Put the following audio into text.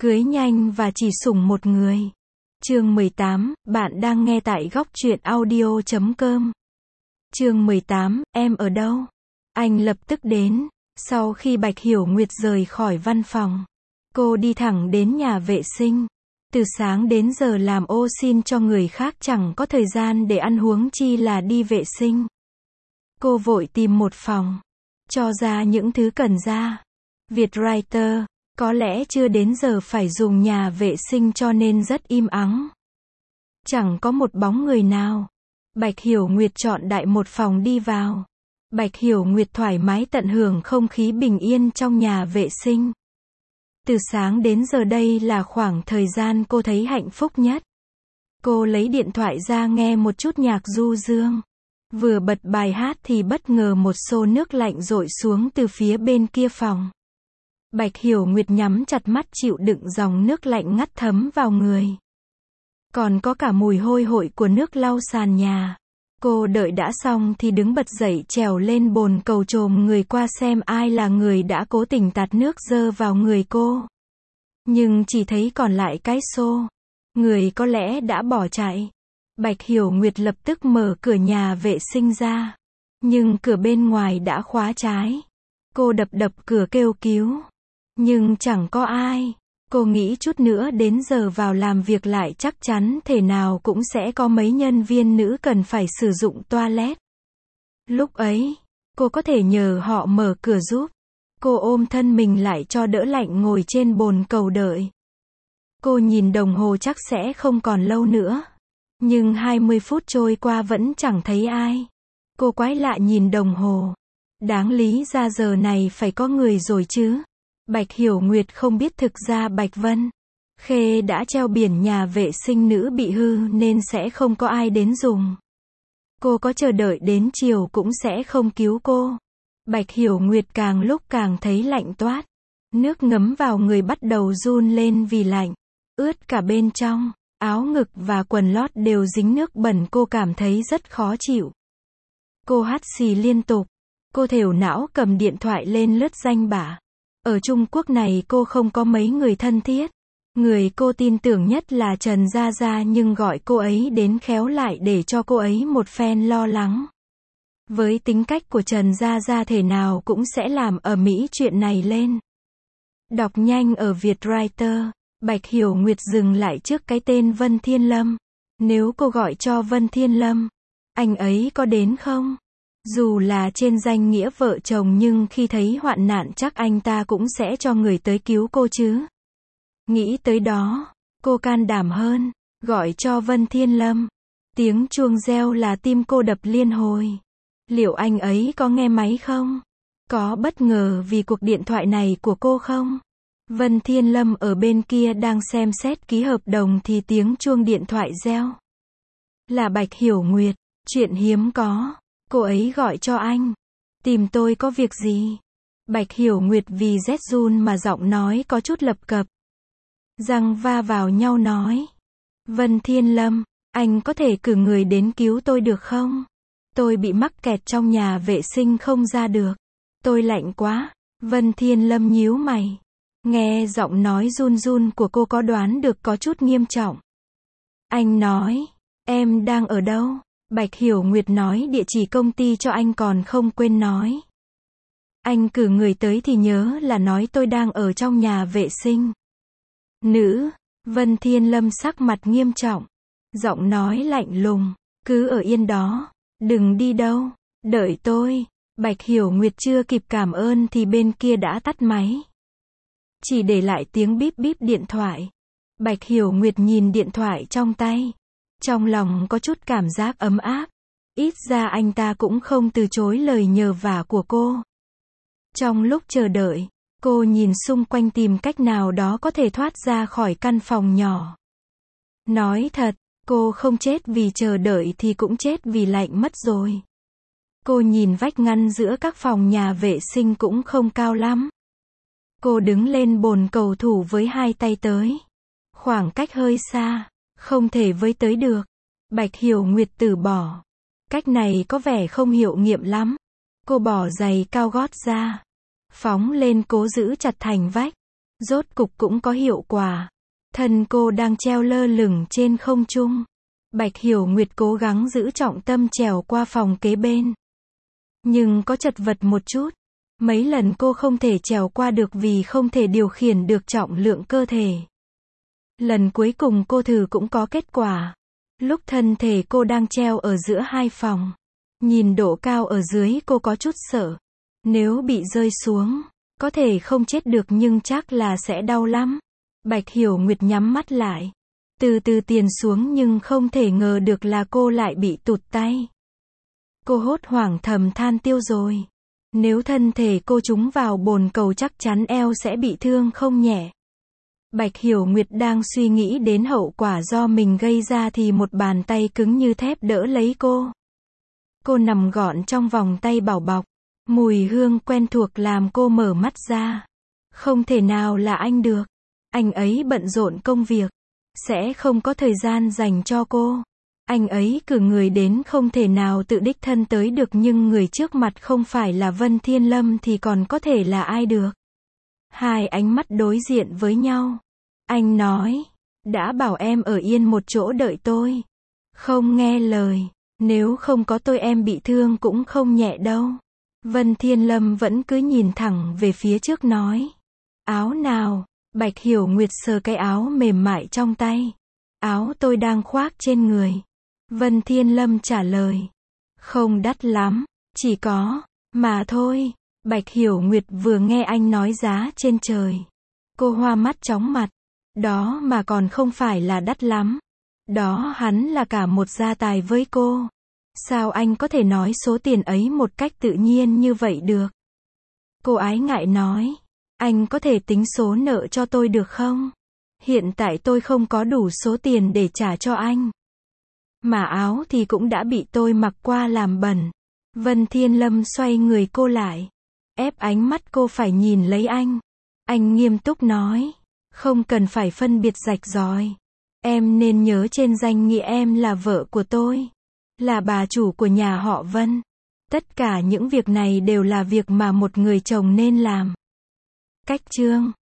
Cưới nhanh và chỉ sủng một người. Chương 18, bạn đang nghe tại góc truyện audio.com. Chương 18, em ở đâu? Anh lập tức đến. Sau khi Bạch Hiểu Nguyệt rời khỏi văn phòng, cô đi thẳng đến nhà vệ sinh. Từ sáng đến giờ làm ô xin cho người khác chẳng có thời gian để ăn huống chi là đi vệ sinh. Cô vội tìm một phòng, cho ra những thứ cần ra. Vietwriter, có lẽ chưa đến giờ phải dùng nhà vệ sinh cho nên rất im ắng. Chẳng có một bóng người nào. Bạch Hiểu Nguyệt chọn đại một phòng đi vào. Bạch Hiểu Nguyệt thoải mái tận hưởng không khí bình yên trong nhà vệ sinh. Từ sáng đến giờ đây là khoảng thời gian cô thấy hạnh phúc nhất. Cô lấy điện thoại ra nghe một chút nhạc du dương. Vừa bật bài hát thì bất ngờ một xô nước lạnh dội xuống từ phía bên kia phòng. Bạch Hiểu Nguyệt nhắm chặt mắt chịu đựng dòng nước lạnh ngắt thấm vào người. Còn có cả mùi hôi hổi của nước lau sàn nhà. Cô đợi đã xong thì đứng bật dậy trèo lên bồn cầu chồm người qua xem ai là người đã cố tình tạt nước dơ vào người cô. Nhưng chỉ thấy còn lại cái xô. Người có lẽ đã bỏ chạy. Bạch Hiểu Nguyệt lập tức mở cửa nhà vệ sinh ra. Nhưng cửa bên ngoài đã khóa trái. Cô đập đập cửa kêu cứu. Nhưng chẳng có ai. Cô nghĩ chút nữa đến giờ vào làm việc lại chắc chắn thể nào cũng sẽ có mấy nhân viên nữ cần phải sử dụng toilet. Lúc ấy, cô có thể nhờ họ mở cửa giúp. Cô ôm thân mình lại cho đỡ lạnh ngồi trên bồn cầu đợi. Cô nhìn đồng hồ chắc sẽ không còn lâu nữa. Nhưng 20 phút trôi qua vẫn chẳng thấy ai. Cô quái lạ nhìn đồng hồ. Đáng lý ra giờ này phải có người rồi chứ. Bạch Hiểu Nguyệt không biết thực ra Bạch Vân Khê đã treo biển nhà vệ sinh nữ bị hư nên sẽ không có ai đến dùng. Cô có chờ đợi đến chiều cũng sẽ không cứu cô. Bạch Hiểu Nguyệt càng lúc càng thấy lạnh toát. Nước ngấm vào người bắt đầu run lên vì lạnh. Ướt cả bên trong, áo ngực và quần lót đều dính nước bẩn, cô cảm thấy rất khó chịu. Cô hắt xì liên tục. Cô thều não cầm điện thoại lên lướt danh bạ. Ở Trung Quốc này cô không có mấy người thân thiết. Người cô tin tưởng nhất là Trần Gia Gia, nhưng gọi cô ấy đến khéo lại để cho cô ấy một phen lo lắng. Với tính cách của Trần Gia Gia thể nào cũng sẽ làm ầm ĩ chuyện này lên. Đọc nhanh ở Vietwriter, Bạch Hiểu Nguyệt dừng lại trước cái tên Vân Thiên Lâm. Nếu cô gọi cho Vân Thiên Lâm, anh ấy có đến không? Dù là trên danh nghĩa vợ chồng nhưng khi thấy hoạn nạn chắc anh ta cũng sẽ cho người tới cứu cô chứ. Nghĩ tới đó, cô can đảm hơn, gọi cho Vân Thiên Lâm. Tiếng chuông reo là tim cô đập liên hồi. Liệu anh ấy có nghe máy không? Có bất ngờ vì cuộc điện thoại này của cô không? Vân Thiên Lâm ở bên kia đang xem xét ký hợp đồng thì tiếng chuông điện thoại reo. Là Bạch Hiểu Nguyệt, chuyện hiếm có. Cô ấy gọi cho anh. Tìm tôi có việc gì? Bạch Hiểu Nguyệt vì rét run mà giọng nói có chút lập cập. Răng va vào nhau nói. Vân Thiên Lâm, anh có thể cử người đến cứu tôi được không? Tôi bị mắc kẹt trong nhà vệ sinh không ra được. Tôi lạnh quá. Vân Thiên Lâm nhíu mày. Nghe giọng nói run run của cô có đoán được có chút nghiêm trọng. Anh nói, em đang ở đâu? Bạch Hiểu Nguyệt nói địa chỉ công ty cho anh còn không quên nói. Anh cử người tới thì nhớ là nói tôi đang ở trong nhà vệ sinh. Nữ, Vân Thiên Lâm sắc mặt nghiêm trọng. Giọng nói lạnh lùng, cứ ở yên đó, đừng đi đâu, đợi tôi. Bạch Hiểu Nguyệt chưa kịp cảm ơn thì bên kia đã tắt máy. Chỉ để lại tiếng bíp bíp điện thoại. Bạch Hiểu Nguyệt nhìn điện thoại trong tay. Trong lòng có chút cảm giác ấm áp. Ít ra anh ta cũng không từ chối lời nhờ vả của cô. Trong lúc chờ đợi, cô nhìn xung quanh tìm cách nào đó có thể thoát ra khỏi căn phòng nhỏ. Nói thật, cô không chết vì chờ đợi thì cũng chết vì lạnh mất rồi. Cô nhìn vách ngăn giữa các phòng nhà vệ sinh cũng không cao lắm. Cô đứng lên bồn cầu thủ với hai tay tới. Khoảng cách hơi xa. Không thể với tới được. Bạch Hiểu Nguyệt từ bỏ. Cách này có vẻ không hiệu nghiệm lắm. Cô bỏ giày cao gót ra. Phóng lên cố giữ chặt thành vách. Rốt cục cũng có hiệu quả. Thân cô đang treo lơ lửng trên không trung. Bạch Hiểu Nguyệt cố gắng giữ trọng tâm trèo qua phòng kế bên. Nhưng có chật vật một chút. Mấy lần cô không thể trèo qua được vì không thể điều khiển được trọng lượng cơ thể. Lần cuối cùng cô thử cũng có kết quả. Lúc thân thể cô đang treo ở giữa hai phòng. Nhìn độ cao ở dưới cô có chút sợ. Nếu bị rơi xuống, có thể không chết được nhưng chắc là sẽ đau lắm. Bạch Hiểu Nguyệt nhắm mắt lại. Từ từ tiền xuống nhưng không thể ngờ được là cô lại bị tụt tay. Cô hốt hoảng thầm than tiêu rồi. Nếu thân thể cô trúng vào bồn cầu chắc chắn eo sẽ bị thương không nhẹ. Bạch Hiểu Nguyệt đang suy nghĩ đến hậu quả do mình gây ra thì một bàn tay cứng như thép đỡ lấy cô. Cô nằm gọn trong vòng tay bảo bọc. Mùi hương quen thuộc làm cô mở mắt ra. Không thể nào là anh được. Anh ấy bận rộn công việc. Sẽ không có thời gian dành cho cô. Anh ấy cử người đến không thể nào tự đích thân tới được nhưng người trước mặt không phải là Vân Thiên Lâm thì còn có thể là ai được. Hai ánh mắt đối diện với nhau. Anh nói, đã bảo em ở yên một chỗ đợi tôi. Không nghe lời, nếu không có tôi em bị thương cũng không nhẹ đâu. Vân Thiên Lâm vẫn cứ nhìn thẳng về phía trước nói. Áo nào? Bạch Hiểu Nguyệt sờ cái áo mềm mại trong tay. Áo tôi đang khoác trên người. Vân Thiên Lâm trả lời. Không đắt lắm, chỉ có, mà thôi. Bạch Hiểu Nguyệt vừa nghe anh nói giá trên trời. Cô hoa mắt chóng mặt. Đó mà còn không phải là đắt lắm. Đó hắn là cả một gia tài với cô. Sao anh có thể nói số tiền ấy một cách tự nhiên như vậy được? Cô ái ngại nói. Anh có thể tính số nợ cho tôi được không? Hiện tại tôi không có đủ số tiền để trả cho anh. Mà áo thì cũng đã bị tôi mặc qua làm bẩn. Vân Thiên Lâm xoay người cô lại. Ép ánh mắt cô phải nhìn lấy anh. Anh nghiêm túc nói. Không cần phải phân biệt rạch ròi. Em nên nhớ trên danh nghĩa em là vợ của tôi. Là bà chủ của nhà họ Vân. Tất cả những việc này đều là việc mà một người chồng nên làm. Cách chương